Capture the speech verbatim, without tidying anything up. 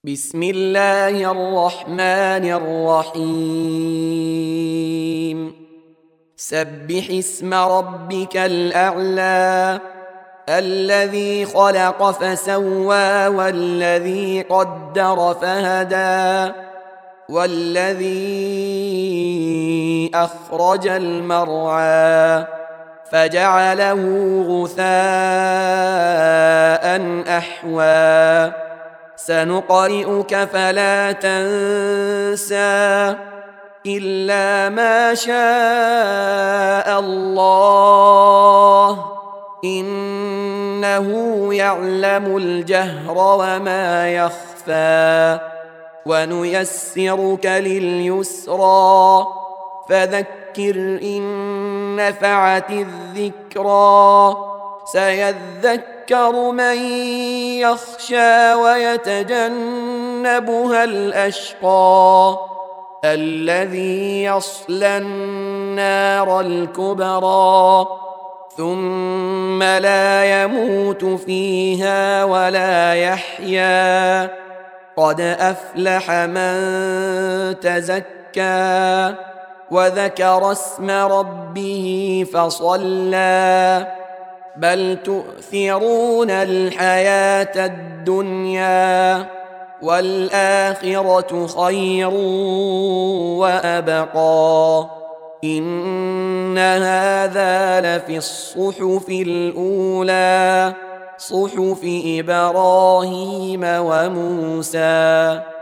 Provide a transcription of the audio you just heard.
بسم الله الرحمن الرحيم سبح اسم ربك الأعلى الذي خلق فسوى والذي قدر فهدى والذي أخرج المرعى فجعله غثاء أحوى سنقرئك فلا تنسى إلا ما شاء الله إنه يعلم الجهر وما يخفى ونيسرك لليسرى فذكر إن نفعت الذكرى سيذكر من يخشى ويتجنبها الأشقى الذي يصلى النار الكبرى ثم لا يموت فيها ولا يحيا قد أفلح من تزكى وذكر اسم ربه فصلى بل تؤثرون الحياة الدنيا والآخرة خير وأبقى إن هذا لفي الصحف الأولى صحف إبراهيم وموسى